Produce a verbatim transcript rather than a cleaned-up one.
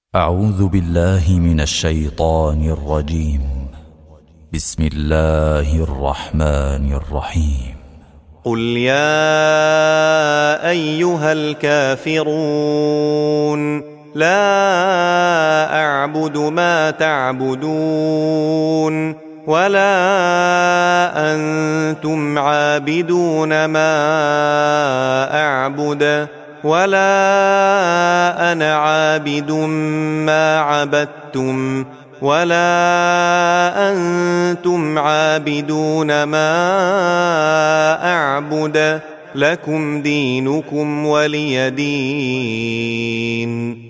أعوذ بالله من الشيطان الرجيم. بسم الله الرحمن الرحيم. قل يا أيها الكافرون لا أعبد ما تعبدون ولا أنتم عابدون ما أعبد ولا أنا عابد ما عبدتم ولا أنتم عابدون ما أعبد لكم دينكم ولي دين.